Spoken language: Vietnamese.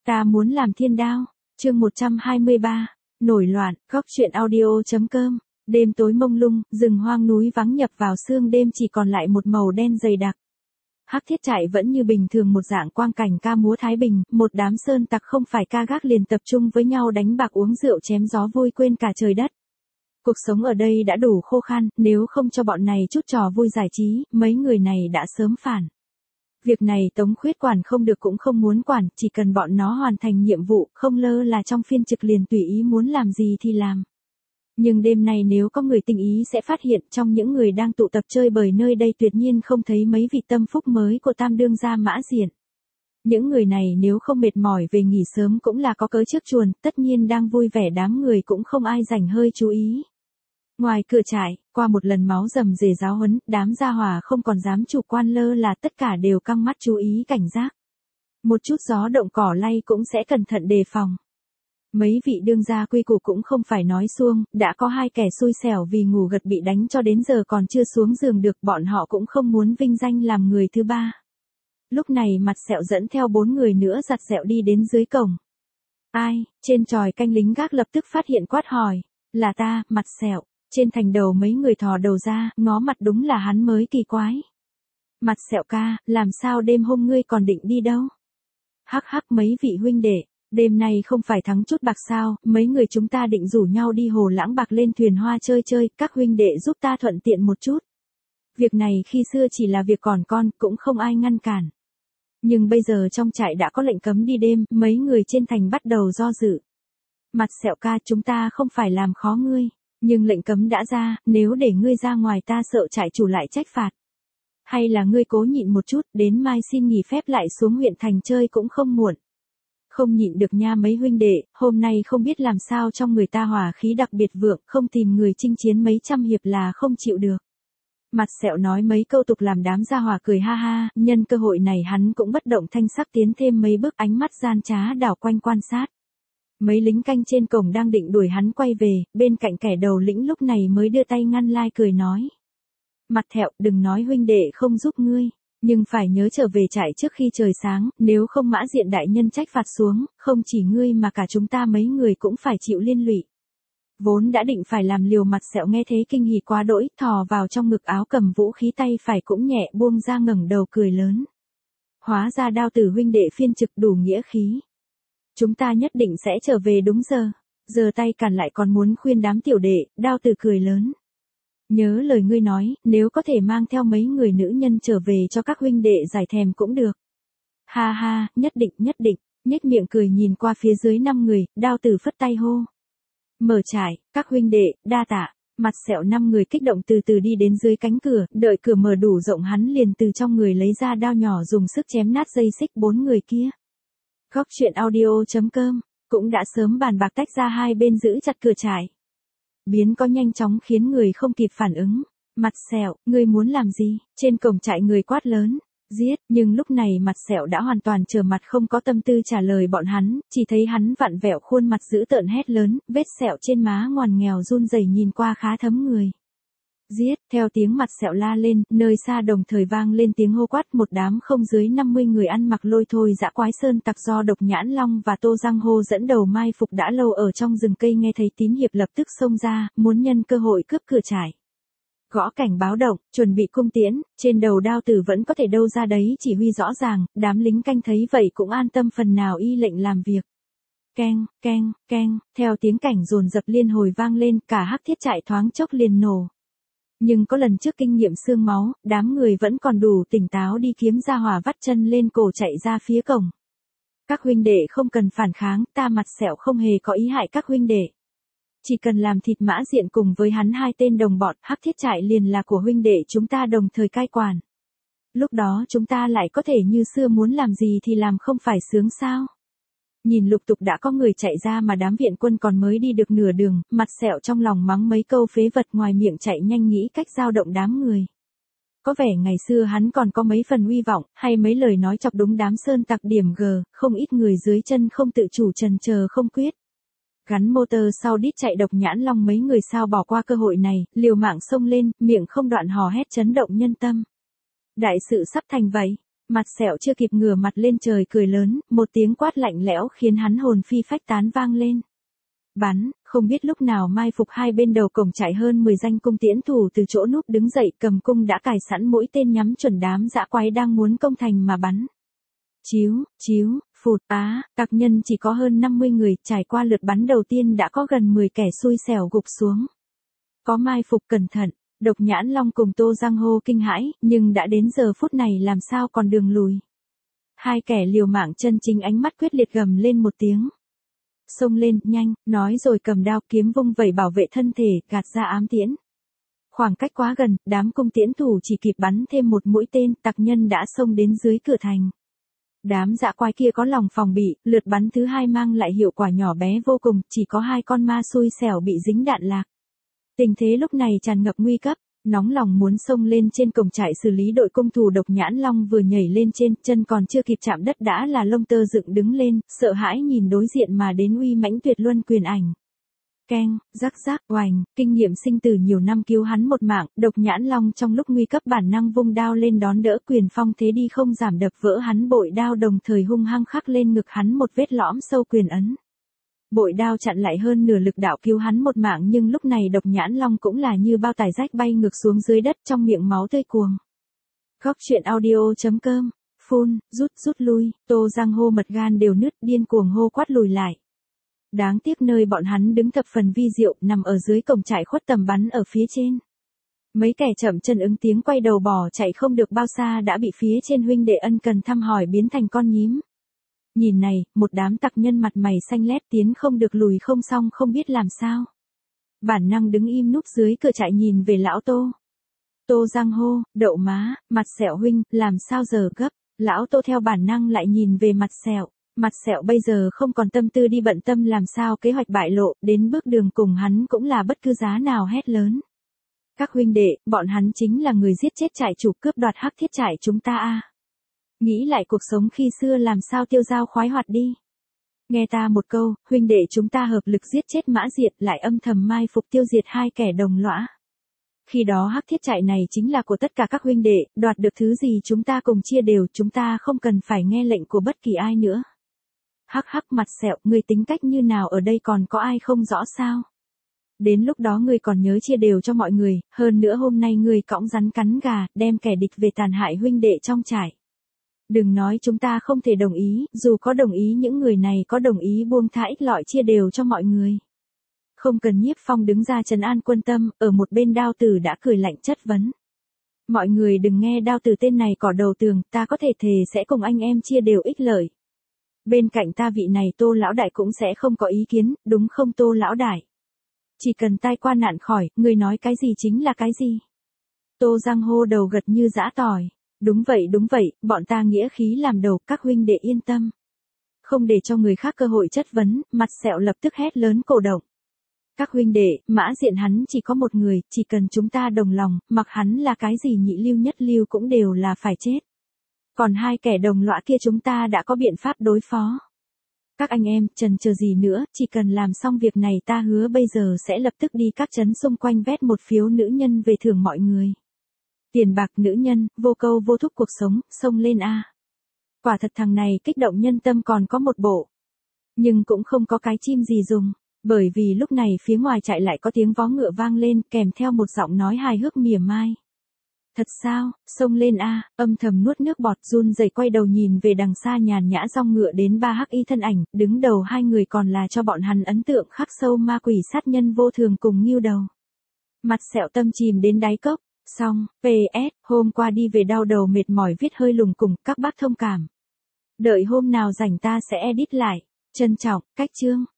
Ta muốn làm thiên đao. Chương 123. Nổi loạn. Góc truyện audio.com. Đêm tối mông lung, rừng hoang núi vắng nhập vào sương đêm chỉ còn lại một màu đen dày đặc. Hắc Thiết Trại vẫn như bình thường một dạng quang cảnh ca múa thái bình, một đám sơn tặc không phải ca gác liền tập trung với nhau đánh bạc uống rượu chém gió vui quên cả trời đất. Cuộc sống ở đây đã đủ khô khan, nếu không cho bọn này chút trò vui giải trí, mấy người này đã sớm phản. Việc này Tống Khuyết quản không được cũng không muốn quản, chỉ cần bọn nó hoàn thành nhiệm vụ, không lơ là trong phiên trực liền tùy ý muốn làm gì thì làm. Nhưng đêm nay nếu có người tinh ý sẽ phát hiện trong những người đang tụ tập chơi bời nơi đây tuyệt nhiên không thấy mấy vị tâm phúc mới của Tam Đương gia Mã Diện. Những người này nếu không mệt mỏi về nghỉ sớm cũng là có cớ trước chuồn, tất nhiên đang vui vẻ đám người cũng không ai rảnh hơi chú ý. Ngoài cửa trại, qua một lần máu rầm rề giáo huấn, đám gia hỏa không còn dám chủ quan lơ là tất cả đều căng mắt chú ý cảnh giác. Một chút gió động cỏ lay cũng sẽ cẩn thận đề phòng. Mấy vị đương gia quy củ cũng không phải nói suông, đã có hai kẻ xui xẻo vì ngủ gật bị đánh cho đến giờ còn chưa xuống giường được, bọn họ cũng không muốn vinh danh làm người thứ ba. Lúc này Mặt Sẹo dẫn theo 4 người nữa giặt dẹo đi đến dưới cổng. Ai? Trên chòi canh lính gác lập tức phát hiện quát hỏi. Là ta, Mặt Sẹo. Trên thành đầu mấy người thò đầu ra, ngó mặt đúng là hắn mới kỳ quái. Mặt Sẹo ca, làm sao đêm hôm ngươi còn định đi đâu? Hắc hắc mấy vị huynh đệ, đêm nay không phải thắng chút bạc sao, mấy người chúng ta định rủ nhau đi hồ Lãng Bạc lên thuyền hoa chơi chơi, các huynh đệ giúp ta thuận tiện một chút. Việc này khi xưa chỉ là việc còn con, cũng không ai ngăn cản. Nhưng bây giờ trong trại đã có lệnh cấm đi đêm, mấy người trên thành bắt đầu do dự. Mặt Sẹo ca, chúng ta không phải làm khó ngươi. Nhưng lệnh cấm đã ra, nếu để ngươi ra ngoài ta sợ trại chủ lại trách phạt. Hay là ngươi cố nhịn một chút, đến mai xin nghỉ phép lại xuống huyện thành chơi cũng không muộn. Không nhịn được nha mấy huynh đệ, hôm nay không biết làm sao trong người ta hỏa khí đặc biệt vượng, không tìm người chinh chiến mấy trăm hiệp là không chịu được. Mặt Sẹo nói mấy câu tục làm đám gia hỏa cười ha ha, nhân cơ hội này hắn cũng bất động thanh sắc tiến thêm mấy bước, ánh mắt gian trá đảo quanh quan sát. Mấy lính canh trên cổng đang định đuổi hắn quay về, bên cạnh kẻ đầu lĩnh lúc này mới đưa tay ngăn lai cười nói. Mặt Thẹo, đừng nói huynh đệ không giúp ngươi, nhưng phải nhớ trở về trại trước khi trời sáng, nếu không Mã Diện đại nhân trách phạt xuống, không chỉ ngươi mà cả chúng ta mấy người cũng phải chịu liên lụy. Vốn đã định phải làm liều. Mặt Sẹo nghe thế kinh hỉ quá đỗi, thò vào trong ngực áo cầm vũ khí tay phải cũng nhẹ buông ra ngẩng đầu cười lớn. Hóa ra Đao Tử huynh đệ phiên trực đủ nghĩa khí. Chúng ta nhất định sẽ trở về đúng giờ. Giờ tay cản lại còn muốn khuyên đám tiểu đệ, Đao Tử cười lớn. Nhớ lời ngươi nói, nếu có thể mang theo mấy người nữ nhân trở về cho các huynh đệ giải thèm cũng được. Ha ha, nhất định, nhếch miệng cười nhìn qua phía dưới 5 người, Đao Tử phất tay hô. Mở trại, các huynh đệ, đa tạ. Mặt Sẹo 5 người kích động từ từ đi đến dưới cánh cửa, đợi cửa mở đủ rộng hắn liền từ trong người lấy ra đao nhỏ dùng sức chém nát dây xích 4 người kia. Góc truyện audio.com, cũng đã sớm bàn bạc tách ra hai bên giữ chặt cửa trại. Biến có nhanh chóng khiến người không kịp phản ứng. Mặt Sẹo, ngươi muốn làm gì? Trên cổng trại người quát lớn. Giết, nhưng lúc này Mặt Sẹo đã hoàn toàn trở mặt không có tâm tư trả lời bọn hắn, chỉ thấy hắn vặn vẹo khuôn mặt dữ tợn hét lớn, vết sẹo trên má ngoằn nghèo run rẩy nhìn qua khá thấm người. Giết, theo tiếng Mặt Sẹo la lên, nơi xa đồng thời vang lên tiếng hô quát, một đám không dưới 50 người ăn mặc lôi thôi dã quái sơn tặc do Độc Nhãn Long và Tô Giang Hô dẫn đầu mai phục đã lâu ở trong rừng cây nghe thấy tín hiệp lập tức xông ra, muốn nhân cơ hội cướp cửa trại. Gõ cảnh báo động, chuẩn bị cung tiễn, trên đầu Đao Tử vẫn có thể đâu ra đấy chỉ huy rõ ràng, đám lính canh thấy vậy cũng an tâm phần nào y lệnh làm việc. Keng, keng, keng, theo tiếng cảnh dồn dập liên hồi vang lên, cả Hắc Thiết Trại thoáng chốc liền nổ. Nhưng có lần trước kinh nghiệm xương máu, đám người vẫn còn đủ tỉnh táo đi kiếm ra hỏa vắt chân lên cổ chạy ra phía cổng. Các huynh đệ không cần phản kháng, ta Mặt Sẹo không hề có ý hại các huynh đệ. Chỉ cần làm thịt Mã Diện cùng với hắn hai tên đồng bọn, Hắc Thiết Trại liền là của huynh đệ chúng ta đồng thời cai quản. Lúc đó chúng ta lại có thể như xưa muốn làm gì thì làm, không phải sướng sao? Nhìn lục tục đã có người chạy ra mà đám viện quân còn mới đi được nửa đường, Mặt Sẹo trong lòng mắng mấy câu phế vật, ngoài miệng chạy nhanh nghĩ cách dao động đám người. Có vẻ ngày xưa hắn còn có mấy phần uy vọng, hay mấy lời nói chọc đúng đám sơn tặc điểm G, không ít người dưới chân không tự chủ trần chờ không quyết. Gắn motor sau đít chạy Độc Nhãn Long mấy người sao bỏ qua cơ hội này, liều mạng xông lên, miệng không đoạn hò hét chấn động nhân tâm. Đại sự sắp thành vậy. Mặt sẹo chưa kịp ngửa mặt lên trời cười lớn, một tiếng quát lạnh lẽo khiến hắn hồn phi phách tán vang lên. Bắn, không biết lúc nào mai phục hai bên đầu cổng chạy hơn 10 danh cung tiễn thủ từ chỗ núp đứng dậy cầm cung đã cài sẵn mũi tên nhắm chuẩn đám dã quái đang muốn công thành mà bắn. Chiếu, phụt, tặc nhân chỉ có hơn 50 người, trải qua lượt bắn đầu tiên đã có gần 10 kẻ xui xẻo gục xuống. Có mai phục cẩn thận, Độc Nhãn Long cùng Tô Giang hô kinh hãi, nhưng đã đến giờ phút này làm sao còn đường lùi. Hai kẻ liều mạng chân chính ánh mắt quyết liệt gầm lên một tiếng. Xông lên, nhanh, nói rồi cầm đao kiếm vung vẩy bảo vệ thân thể, gạt ra ám tiễn. Khoảng cách quá gần, đám cung tiễn thủ chỉ kịp bắn thêm một mũi tên, tặc nhân đã xông đến dưới cửa thành. Đám dã quái kia có lòng phòng bị, lượt bắn thứ hai mang lại hiệu quả nhỏ bé vô cùng, chỉ có hai con ma xui xẻo bị dính đạn lạc. Tình thế lúc này tràn ngập nguy cấp, nóng lòng muốn xông lên trên cổng trại xử lý đội cung thủ. Độc Nhãn Long vừa nhảy lên trên, chân còn chưa kịp chạm đất đã là lông tơ dựng đứng lên, sợ hãi nhìn đối diện mà đến uy mãnh tuyệt luân quyền ảnh. Keng, rắc rắc, oành, kinh nghiệm sinh tử nhiều năm cứu hắn một mạng, Độc Nhãn Long trong lúc nguy cấp bản năng vung đao lên đón đỡ, quyền phong thế đi không giảm đập vỡ hắn bội đao, đồng thời hung hăng khắc lên ngực hắn một vết lõm sâu quyền ấn. Bội đao chặn lại hơn nửa lực đạo cứu hắn một mạng, nhưng lúc này Độc Nhãn Long cũng là như bao tải rách bay ngược xuống dưới đất trong miệng máu tươi cuồng. Góc truyện audio.com, phun, rút lui, Tô Giang hô mật gan đều nứt, điên cuồng hô quát lùi lại. Đáng tiếc nơi bọn hắn đứng thập phần vi diệu, nằm ở dưới cổng trại khuất tầm bắn ở phía trên. Mấy kẻ chậm chân ứng tiếng quay đầu bỏ chạy không được bao xa đã bị phía trên huynh đệ ân cần thăm hỏi biến thành con nhím. Nhìn này, một đám tặc nhân mặt mày xanh lét tiến không được lùi không xong không biết làm sao. Bản năng đứng im núp dưới cửa trại nhìn về lão Tô. Tô Giang hô, đậu má, Mặt Sẹo huynh, làm sao giờ gấp. Lão Tô theo bản năng lại nhìn về Mặt Sẹo. Mặt Sẹo bây giờ không còn tâm tư đi bận tâm làm sao kế hoạch bại lộ, đến bước đường cùng hắn cũng là bất cứ giá nào hét lớn. Các huynh đệ, bọn hắn chính là người giết chết trại chủ cướp đoạt hắc thiết trại chúng ta a. Nghĩ lại cuộc sống khi xưa làm sao tiêu dao khoái hoạt đi. Nghe ta một câu, huynh đệ chúng ta hợp lực giết chết Mã Diệt, lại âm thầm mai phục tiêu diệt hai kẻ đồng lõa. Khi đó hắc thiết trại này chính là của tất cả các huynh đệ, đoạt được thứ gì chúng ta cùng chia đều, chúng ta không cần phải nghe lệnh của bất kỳ ai nữa. Hắc hắc, Mặt Sẹo, ngươi tính cách như nào ở đây còn có ai không rõ sao? Đến lúc đó ngươi còn nhớ chia đều cho mọi người, hơn nữa hôm nay ngươi cõng rắn cắn gà, đem kẻ địch về tàn hại huynh đệ trong trại. Đừng nói chúng ta không thể đồng ý, dù có đồng ý những người này có đồng ý buông tha ích lợi chia đều cho mọi người. Không cần Nhiếp Phong đứng ra trấn an quân tâm, ở một bên Đao Tử đã cười lạnh chất vấn. Mọi người đừng nghe Đao Tử tên này cỏ đầu tường, ta có thể thề sẽ cùng anh em chia đều ích lợi. Bên cạnh ta vị này Tô lão đại cũng sẽ không có ý kiến, đúng không Tô lão đại? Chỉ cần tai qua nạn khỏi, người nói cái gì chính là cái gì. Tô Giang hô đầu gật như giã tỏi. Đúng vậy, bọn ta nghĩa khí làm đầu, các huynh đệ yên tâm. Không để cho người khác cơ hội chất vấn, Mặt Sẹo lập tức hét lớn cổ động. Các huynh đệ, Mã Diện hắn chỉ có một người, chỉ cần chúng ta đồng lòng, mặc hắn là cái gì nhị lưu nhất lưu cũng đều là phải chết. Còn hai kẻ đồng lõa kia chúng ta đã có biện pháp đối phó. Các anh em, chần chờ gì nữa, chỉ cần làm xong việc này ta hứa bây giờ sẽ lập tức đi các trấn xung quanh vét một phiếu nữ nhân về thưởng mọi người. Tiền bạc nữ nhân, vô câu vô thúc cuộc sống, xông lên a. Quả thật thằng này kích động nhân tâm còn có một bộ. Nhưng cũng không có cái chim gì dùng, bởi vì lúc này phía ngoài trại lại có tiếng vó ngựa vang lên kèm theo một giọng nói hài hước mỉa mai. Thật sao, xông lên a, âm thầm nuốt nước bọt run rẩy quay đầu nhìn về đằng xa nhàn nhã dong ngựa đến ba hắc y thân ảnh, đứng đầu hai người còn là cho bọn hắn ấn tượng khắc sâu ma quỷ sát nhân vô thường cùng Ngưu Đầu. Mặt Sẹo tâm chìm đến đáy cốc. Xong, PS, hôm qua đi về đau đầu mệt mỏi viết hơi lùng cùng, các bác thông cảm. Đợi hôm nào rảnh ta sẽ edit lại. Trân trọng, Cách Chương.